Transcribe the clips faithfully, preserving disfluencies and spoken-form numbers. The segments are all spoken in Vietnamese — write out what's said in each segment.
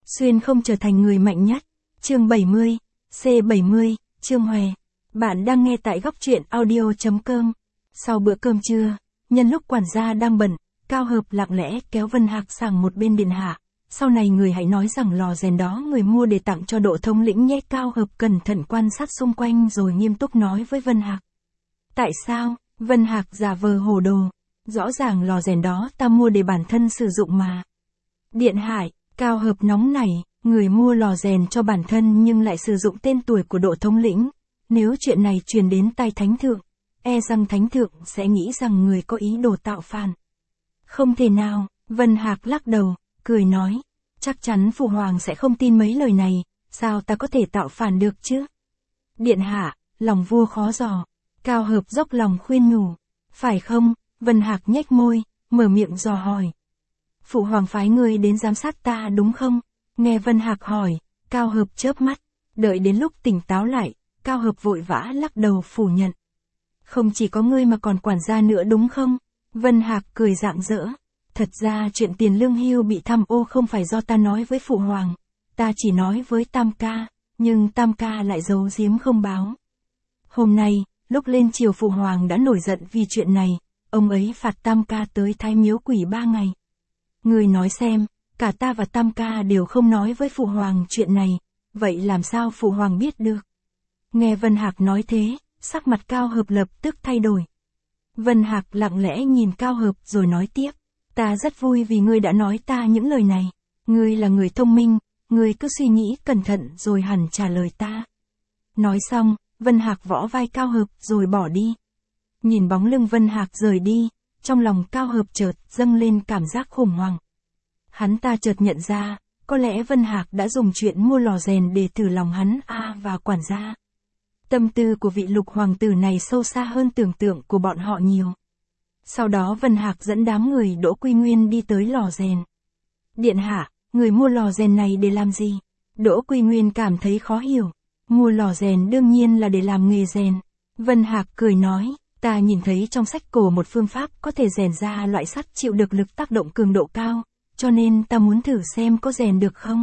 Xuyên không trở thành người mạnh nhất. Chương bảy mươi, C bảy mươi, Trương Hòe. Bạn đang nghe tại góc truyện audio chấm com. Sau bữa cơm trưa, nhân lúc quản gia đang bận, Cao Hợp lặng lẽ kéo Vân Hạc sang một bên điện hạ. Sau này người hãy nói rằng lò rèn đó người mua để tặng cho Đỗ thống lĩnh nhé. Cao Hợp cẩn thận quan sát xung quanh rồi nghiêm túc nói với Vân Hạc. Tại sao? Vân Hạc giả vờ hồ đồ. Rõ ràng lò rèn đó ta mua để bản thân sử dụng mà. Điện hạ, Cao Hợp nóng nảy, người mua lò rèn cho bản thân nhưng lại sử dụng tên tuổi của Đỗ thống lĩnh. Nếu chuyện này truyền đến tai thánh thượng, e rằng thánh thượng sẽ nghĩ rằng người có ý đồ tạo phản. Không thể nào, Vân Hạc lắc đầu, cười nói, chắc chắn phụ hoàng sẽ không tin mấy lời này, sao ta có thể tạo phản được chứ? Điện hạ, lòng vua khó dò. Cao Hợp dốc lòng khuyên nhủ. Phải không? Vân Hạc nhếch môi, mở miệng dò hỏi. Phụ hoàng phái người đến giám sát ta đúng không? Nghe Vân Hạc hỏi, Cao Hợp chớp mắt, đợi đến lúc tỉnh táo lại, Cao Hợp vội vã lắc đầu phủ nhận. Không chỉ có ngươi mà còn quản gia nữa đúng không? Vân Hạc cười rạng rỡ. Thật ra chuyện tiền lương hưu bị tham ô không phải do ta nói với phụ hoàng, ta chỉ nói với Tam ca, nhưng Tam ca lại giấu giếm không báo. Hôm nay, lúc lên triều phụ hoàng đã nổi giận vì chuyện này, ông ấy phạt Tam ca tới Thái Miếu Quỷ ba ngày. Người nói xem, cả ta và Tam ca đều không nói với phụ hoàng chuyện này, vậy làm sao phụ hoàng biết được? Nghe Vân Hạc nói thế, sắc mặt Cao Hợp lập tức thay đổi. Vân Hạc lặng lẽ nhìn Cao Hợp rồi nói tiếp, ta rất vui vì ngươi đã nói ta những lời này, ngươi là người thông minh, ngươi cứ suy nghĩ cẩn thận rồi hẳn trả lời ta. Nói xong, Vân Hạc võ vai Cao Hợp rồi bỏ đi. Nhìn bóng lưng Vân Hạc rời đi, trong lòng Cao Hợp chợt dâng lên cảm giác khủng hoảng. Hắn ta chợt nhận ra, có lẽ Vân Hạc đã dùng chuyện mua lò rèn để thử lòng hắn a và quản gia. Tâm tư của vị lục hoàng tử này sâu xa hơn tưởng tượng của bọn họ nhiều. Sau đó Vân Hạc dẫn đám người Đỗ Quy Nguyên đi tới lò rèn. Điện hạ, người mua lò rèn này để làm gì? Đỗ Quy Nguyên cảm thấy khó hiểu. Mua lò rèn đương nhiên là để làm nghề rèn. Vân Hạc cười nói, ta nhìn thấy trong sách cổ một phương pháp có thể rèn ra loại sắt chịu được lực tác động cường độ cao, cho nên ta muốn thử xem có rèn được không.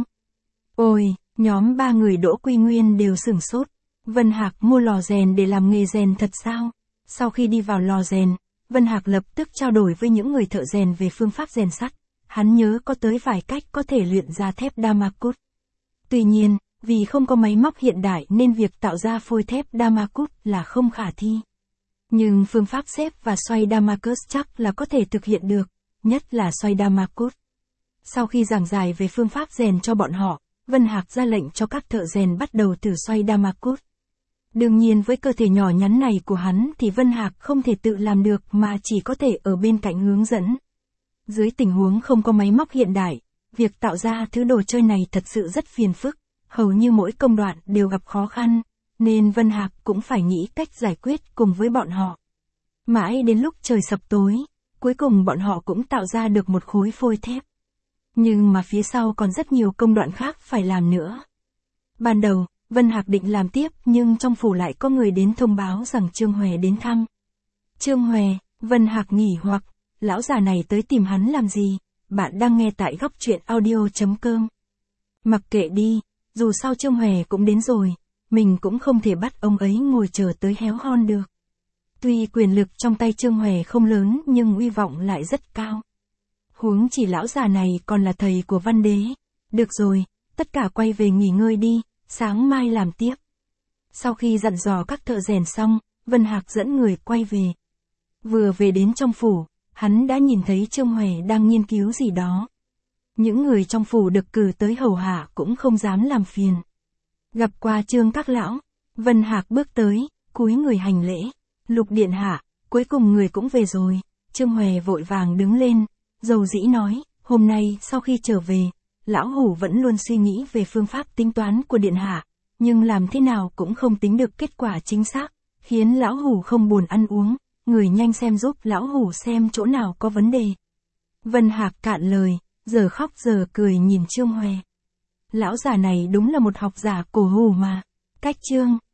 Ôi, nhóm ba người Đỗ Quy Nguyên đều sửng sốt. Vân Hạc mua lò rèn để làm nghề rèn thật sao? Sau khi đi vào lò rèn, Vân Hạc lập tức trao đổi với những người thợ rèn về phương pháp rèn sắt. Hắn nhớ có tới vài cách có thể luyện ra thép Damascus. Tuy nhiên, vì không có máy móc hiện đại nên việc tạo ra phôi thép Damascus là không khả thi. Nhưng phương pháp xếp và xoay Damascus chắc là có thể thực hiện được, nhất là xoay Damascus. Sau khi giảng giải về phương pháp rèn cho bọn họ, Vân Hạc ra lệnh cho các thợ rèn bắt đầu thử xoay Damascus. Đương nhiên với cơ thể nhỏ nhắn này của hắn thì Vân Hạc không thể tự làm được mà chỉ có thể ở bên cạnh hướng dẫn. Dưới tình huống không có máy móc hiện đại, việc tạo ra thứ đồ chơi này thật sự rất phiền phức, hầu như mỗi công đoạn đều gặp khó khăn, nên Vân Hạc cũng phải nghĩ cách giải quyết cùng với bọn họ. Mãi đến lúc trời sập tối, cuối cùng bọn họ cũng tạo ra được một khối phôi thép. Nhưng mà phía sau còn rất nhiều công đoạn khác phải làm nữa. Ban đầu, Vân Hạc định làm tiếp nhưng trong phủ lại có người đến thông báo rằng Trương Hòe đến thăm. Trương Hòe, Vân Hạc nghỉ hoặc, lão già này tới tìm hắn làm gì? Bạn đang nghe tại góc truyện audio chấm com. Mặc kệ đi, dù sao Trương Hòe cũng đến rồi, mình cũng không thể bắt ông ấy ngồi chờ tới héo hon được. Tuy quyền lực trong tay Trương Hòe không lớn nhưng uy vọng lại rất cao. Huống chỉ lão già này còn là thầy của Văn Đế. Được rồi, tất cả quay về nghỉ ngơi đi, sáng mai làm tiếp. Sau khi dặn dò các thợ rèn xong, Vân Hạc dẫn người quay về. Vừa về đến trong phủ, hắn đã nhìn thấy Trương Hòe đang nghiên cứu gì đó. Những người trong phủ được cử tới hầu hạ cũng không dám làm phiền. Gặp qua Trương các lão, Vân Hạc bước tới, cúi người hành lễ. Lục điện hạ, cuối cùng người cũng về rồi. Trương Hòe vội vàng đứng lên, dầu dĩ nói, hôm nay sau khi trở về, lão hủ vẫn luôn suy nghĩ về phương pháp tính toán của điện hạ, nhưng làm thế nào cũng không tính được kết quả chính xác, khiến lão hủ không buồn ăn uống, người nhanh xem giúp lão hủ xem chỗ nào có vấn đề. Vân Hạc cạn lời, giờ khóc giờ cười nhìn Trương Hòe. Lão già này đúng là một học giả cổ hủ mà. Cách Trương